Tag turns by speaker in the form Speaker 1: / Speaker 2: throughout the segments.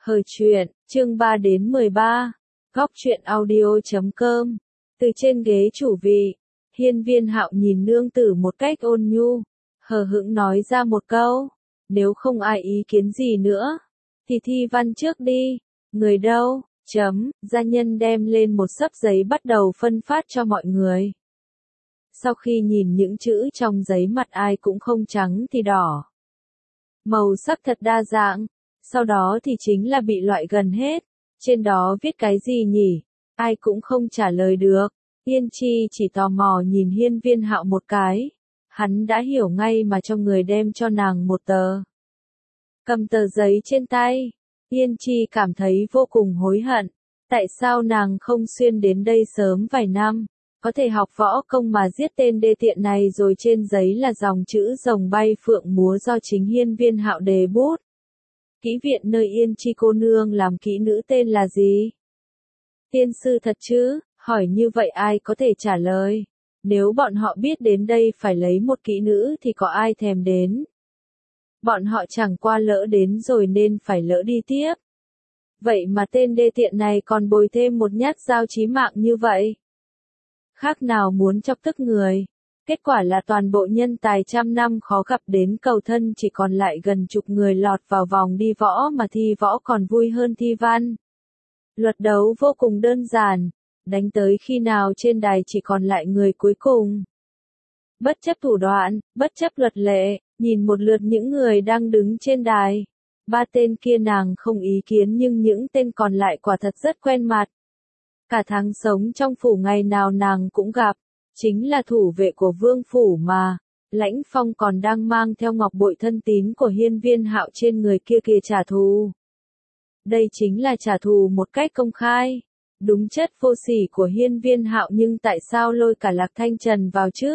Speaker 1: Hời truyện, chương 3 đến 13. Góc truyện audio.com. Từ trên ghế chủ vị, Hiên Viên Hạo nhìn nương tử một cách ôn nhu, hờ hững nói ra một câu, nếu không ai ý kiến gì nữa, thì thi văn trước đi. Người đâu? Gia nhân đem lên một xấp giấy bắt đầu phân phát cho mọi người. Sau khi nhìn những chữ trong giấy mặt ai cũng không trắng thì đỏ. Màu sắc thật đa dạng. Sau đó thì chính là bị loại gần hết. Trên đó viết cái gì nhỉ? Ai cũng không trả lời được. Yên Chi chỉ tò mò nhìn Hiên Viên Hạo một cái. Hắn đã hiểu ngay mà cho người đem cho nàng một tờ. Cầm tờ giấy trên tay. Yên Chi cảm thấy vô cùng hối hận. Tại sao nàng không xuyên đến đây sớm vài năm? Có thể học võ công mà giết tên đê tiện này rồi. Trên giấy là dòng chữ rồng bay phượng múa do chính Hiên Viên Hạo đề bút. Kỹ viện nơi Yên Chi cô nương làm kỹ nữ tên là gì? Tiên sư thật chứ? Hỏi như vậy ai có thể trả lời? Nếu bọn họ biết đến đây phải lấy một kỹ nữ thì có ai thèm đến? Bọn họ chẳng qua lỡ đến rồi nên phải lỡ đi tiếp. Vậy mà tên đê tiện này còn bồi thêm một nhát dao chí mạng như vậy. Khác nào muốn chọc tức người. Kết quả là toàn bộ nhân tài trăm năm khó gặp đến cầu thân chỉ còn lại gần chục người lọt vào vòng đi võ mà thi võ còn vui hơn thi văn. Luật đấu vô cùng đơn giản, đánh tới khi nào trên đài chỉ còn lại người cuối cùng. Bất chấp thủ đoạn, bất chấp luật lệ, nhìn một lượt những người đang đứng trên đài. Ba tên kia nàng không ý kiến nhưng những tên còn lại quả thật rất quen mặt. Cả tháng sống trong phủ ngày nào nàng cũng gặp. Chính là thủ vệ của vương phủ mà. Lãnh Phong còn đang mang theo ngọc bội thân tín của Hiên Viên Hạo trên người kia kìa trả thù. Đây chính là trả thù một cách công khai. Đúng chất vô sỉ của Hiên Viên Hạo nhưng tại sao lôi cả Lạc Thanh Trần vào chứ?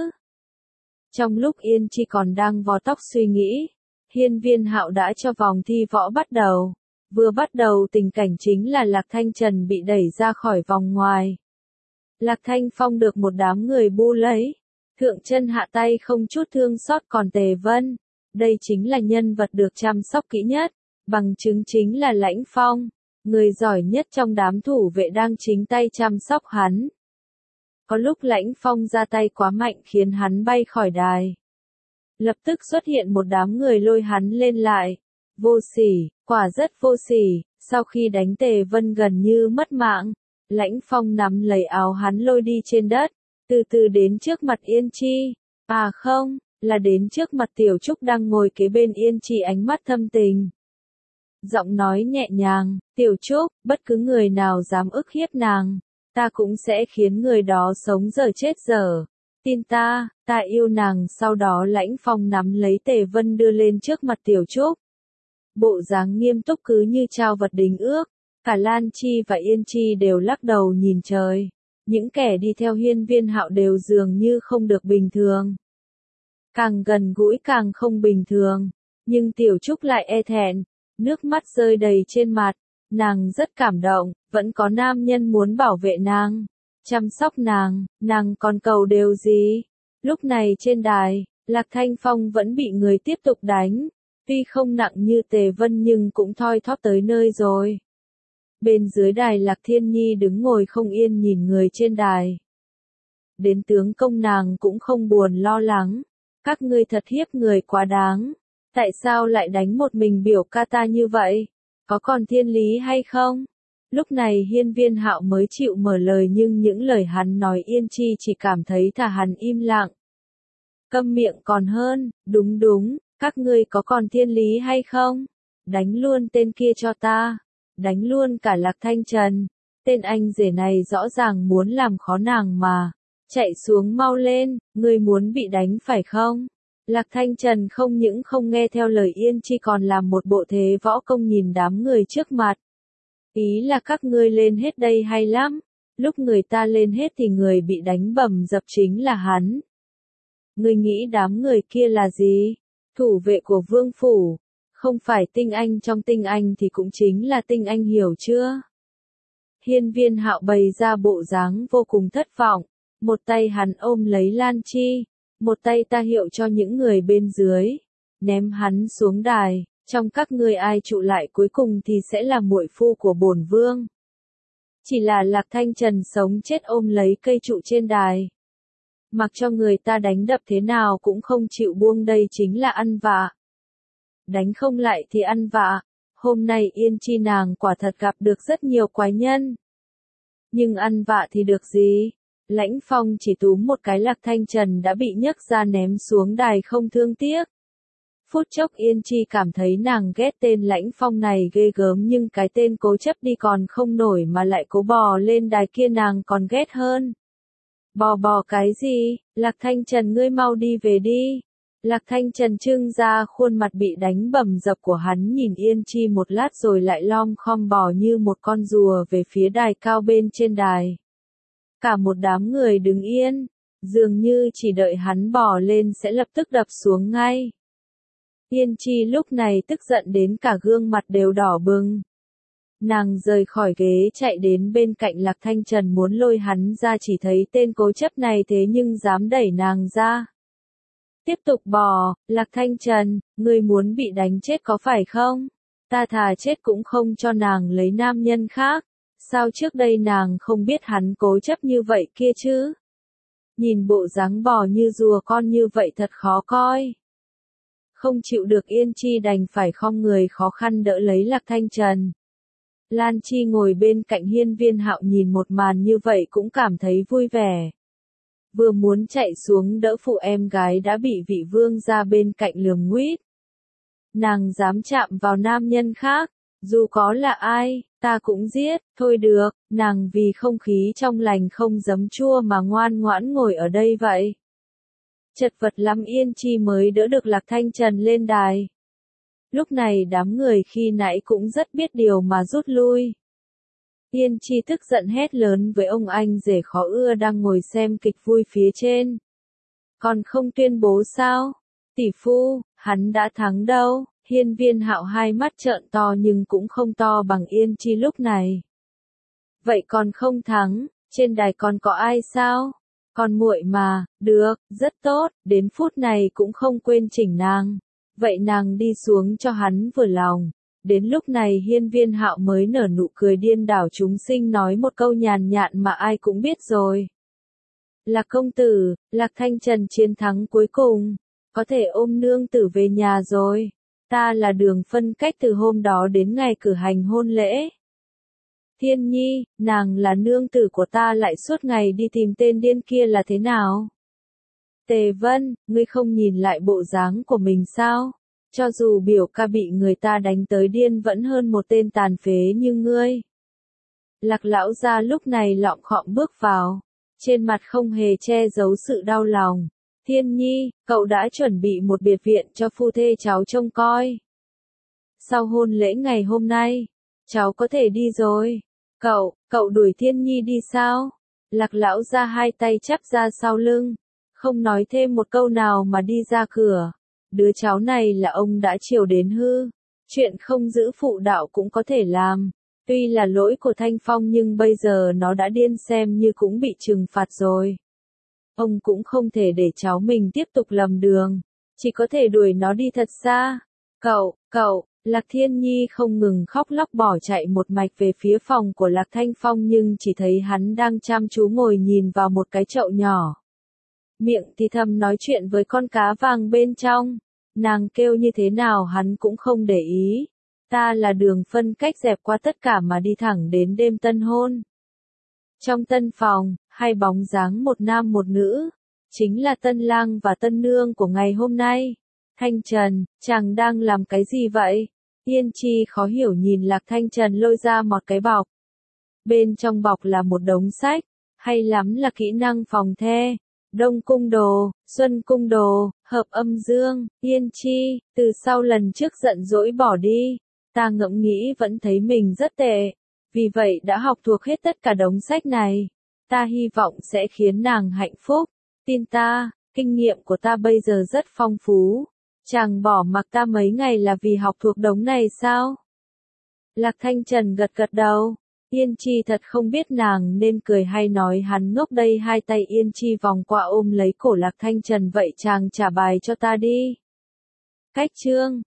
Speaker 1: Trong lúc Yên Chi còn đang vò tóc suy nghĩ, Hiên Viên Hạo đã cho vòng thi võ bắt đầu. Vừa bắt đầu tình cảnh chính là Lạc Thanh Trần bị đẩy ra khỏi vòng ngoài. Lạc Thanh Phong được một đám người bu lấy, thượng chân hạ tay không chút thương xót còn Tề Vân. Đây chính là nhân vật được chăm sóc kỹ nhất, bằng chứng chính là Lãnh Phong, người giỏi nhất trong đám thủ vệ đang chính tay chăm sóc hắn. Có lúc Lãnh Phong ra tay quá mạnh khiến hắn bay khỏi đài. Lập tức xuất hiện một đám người lôi hắn lên lại. Vô sỉ, quả rất vô sỉ, sau khi đánh Tề Vân gần như mất mạng. Lãnh Phong nắm lấy áo hắn lôi đi trên đất, từ từ đến trước mặt Yên Chi. À không, là đến trước mặt Tiểu Trúc đang ngồi kế bên Yên Chi ánh mắt thâm tình. Giọng nói nhẹ nhàng, Tiểu Trúc, bất cứ người nào dám ức hiếp nàng, ta cũng sẽ khiến người đó sống dở chết dở. Tin ta, ta yêu nàng. Sau đó Lãnh Phong nắm lấy Tề Vân đưa lên trước mặt Tiểu Trúc. Bộ dáng nghiêm túc cứ như trao vật đính ước. Cả Lan Chi và Yên Chi đều lắc đầu nhìn trời. Những kẻ đi theo Hiên Viên Hạo đều dường như không được bình thường. Càng gần gũi càng không bình thường. Nhưng Tiểu Trúc lại e thẹn. Nước mắt rơi đầy trên mặt. Nàng rất cảm động. Vẫn có nam nhân muốn bảo vệ nàng. Chăm sóc nàng còn cầu điều gì? Lúc này trên đài, Lạc Thanh Phong vẫn bị người tiếp tục đánh. Tuy không nặng như Tề Vân nhưng cũng thoi thóp tới nơi rồi. Bên dưới đài Lạc Thiên Nhi đứng ngồi không yên nhìn người trên đài. Đến tướng công nàng cũng không buồn lo lắng. Các ngươi thật hiếp người quá đáng. Tại sao lại đánh một mình biểu ca ta như vậy? Có còn thiên lý hay không? Lúc này Hiên Viên Hạo mới chịu mở lời nhưng những lời hắn nói Yên Chi chỉ cảm thấy thà hắn im lặng. Câm miệng còn hơn, đúng, các ngươi có còn thiên lý hay không? Đánh luôn tên kia cho ta. Đánh luôn cả Lạc Thanh Trần. Tên anh rể này rõ ràng muốn làm khó nàng mà. Chạy xuống mau lên, ngươi muốn bị đánh phải không? Lạc Thanh Trần không những không nghe theo lời Yên Chi còn làm một bộ thế võ công nhìn đám người trước mặt. Ý là các ngươi lên hết đây hay lắm. Lúc người ta lên hết thì người bị đánh bầm dập chính là hắn. Ngươi nghĩ đám người kia là gì? Thủ vệ của vương phủ. Không phải tinh anh trong tinh anh thì cũng chính là tinh anh, hiểu chưa? Hiên Viên Hạo bày ra bộ dáng vô cùng thất vọng. Một tay hắn ôm lấy Lan Chi. Một tay ta hiệu cho những người bên dưới. Ném hắn xuống đài. Trong các ngươi ai trụ lại cuối cùng thì sẽ là muội phu của bổn vương. Chỉ là Lạc Thanh Trần sống chết ôm lấy cây trụ trên đài. Mặc cho người ta đánh đập thế nào cũng không chịu buông, đây chính là ăn vạ. Đánh không lại thì ăn vạ. Hôm nay Yên Chi nàng quả thật gặp được rất nhiều quái nhân. Nhưng ăn vạ thì được gì? Lãnh Phong chỉ túm một cái Lạc Thanh Trần đã bị nhấc ra ném xuống đài không thương tiếc. Phút chốc Yên Chi cảm thấy nàng ghét tên Lãnh Phong này ghê gớm, nhưng cái tên cố chấp đi còn không nổi mà lại cố bò lên đài kia nàng còn ghét hơn. Bò cái gì? Lạc Thanh Trần ngươi mau đi về đi. Lạc Thanh Trần trưng ra khuôn mặt bị đánh bầm dập của hắn, nhìn Yên Chi một lát rồi lại lom khom bò như một con rùa về phía đài cao bên trên đài. Cả một đám người đứng yên, dường như chỉ đợi hắn bò lên sẽ lập tức đập xuống ngay. Yên Chi lúc này tức giận đến cả gương mặt đều đỏ bừng. Nàng rời khỏi ghế chạy đến bên cạnh Lạc Thanh Trần muốn lôi hắn ra, chỉ thấy tên cố chấp này thế nhưng dám đẩy nàng ra. Tiếp tục bò, Lạc Thanh Trần, ngươi muốn bị đánh chết có phải không? Ta thà chết cũng không cho nàng lấy nam nhân khác. Sao trước đây nàng không biết hắn cố chấp như vậy kia chứ? Nhìn bộ dáng bò như rùa con như vậy thật khó coi. Không chịu được Yên Chi đành phải khom người khó khăn đỡ lấy Lạc Thanh Trần. Lan Chi ngồi bên cạnh Hiên Viên Hạo nhìn một màn như vậy cũng cảm thấy vui vẻ. Vừa muốn chạy xuống đỡ phụ em gái đã bị vị vương ra bên cạnh lườm nguýt. Nàng dám chạm vào nam nhân khác, dù có là ai, ta cũng giết, thôi được, nàng vì không khí trong lành không giấm chua mà ngoan ngoãn ngồi ở đây vậy. Chật vật lắm Yên Chi mới đỡ được Lạc Thanh Trần lên đài. Lúc này đám người khi nãy cũng rất biết điều mà rút lui. Yên Chi tức giận hét lớn với ông anh rể khó ưa đang ngồi xem kịch vui phía trên. Còn không tuyên bố sao? Tỷ phu, hắn đã thắng đâu. Hiên Viên Hạo hai mắt trợn to nhưng cũng không to bằng Yên Chi lúc này. Vậy còn không thắng, trên đài còn có ai sao? Còn muội mà, được, rất tốt, đến phút này cũng không quên chỉnh nàng. Vậy nàng đi xuống cho hắn vừa lòng. Đến lúc này Hiên Viên Hạo mới nở nụ cười điên đảo chúng sinh, nói một câu nhàn nhạt mà ai cũng biết rồi. Lạc công tử, Lạc Thanh Trần chiến thắng cuối cùng, có thể ôm nương tử về nhà rồi. Ta là Đường Phân Cách từ hôm đó đến ngày cử hành hôn lễ. Thiên Nhi, nàng là nương tử của ta lại suốt ngày đi tìm tên điên kia là thế nào? Tề Vân, ngươi không nhìn lại bộ dáng của mình sao? Cho dù biểu ca bị người ta đánh tới điên vẫn hơn một tên tàn phế như ngươi. Lạc lão gia lúc này lọng khọm bước vào, trên mặt không hề che giấu sự đau lòng. Thiên Nhi, cậu đã chuẩn bị một biệt viện cho phu thê cháu trông coi. Sau hôn lễ ngày hôm nay, cháu có thể đi rồi. Cậu đuổi Thiên Nhi đi sao? Lạc lão gia hai tay chắp ra sau lưng, không nói thêm một câu nào mà đi ra cửa. Đứa cháu này là ông đã chiều đến hư. Chuyện không giữ phụ đạo cũng có thể làm. Tuy là lỗi của Thanh Phong nhưng bây giờ nó đã điên xem như cũng bị trừng phạt rồi. Ông cũng không thể để cháu mình tiếp tục lầm đường. Chỉ có thể đuổi nó đi thật xa. Cậu, Lạc Thiên Nhi không ngừng khóc lóc bỏ chạy một mạch về phía phòng của Lạc Thanh Phong nhưng chỉ thấy hắn đang chăm chú ngồi nhìn vào một cái chậu nhỏ. Miệng thì thầm nói chuyện với con cá vàng bên trong. Nàng kêu như thế nào hắn cũng không để ý. Ta là Đường Phân Cách dẹp qua tất cả mà đi thẳng đến đêm tân hôn. Trong tân phòng, hai bóng dáng một nam một nữ. Chính là tân lang và tân nương của ngày hôm nay. Thanh Trần, chàng đang làm cái gì vậy? Yên Chi khó hiểu nhìn Lạc Thanh Trần lôi ra một cái bọc. Bên trong bọc là một đống sách. Hay lắm là kỹ năng phòng the. Đông cung đồ, xuân cung đồ, hợp âm dương, Yên Chi, từ sau lần trước giận dỗi bỏ đi, ta ngẫm nghĩ vẫn thấy mình rất tệ, vì vậy đã học thuộc hết tất cả đống sách này. Ta hy vọng sẽ khiến nàng hạnh phúc, tin ta, kinh nghiệm của ta bây giờ rất phong phú. Chàng bỏ mặc ta mấy ngày là vì học thuộc đống này sao? Lạc Thanh Trần gật gật đầu. Yên Chi thật không biết nàng nên cười hay nói hắn ngốc đây. Hai tay Yên Chi vòng qua ôm lấy cổ Lạc Thanh Trần, vậy chàng trả bài cho ta đi. Cách chương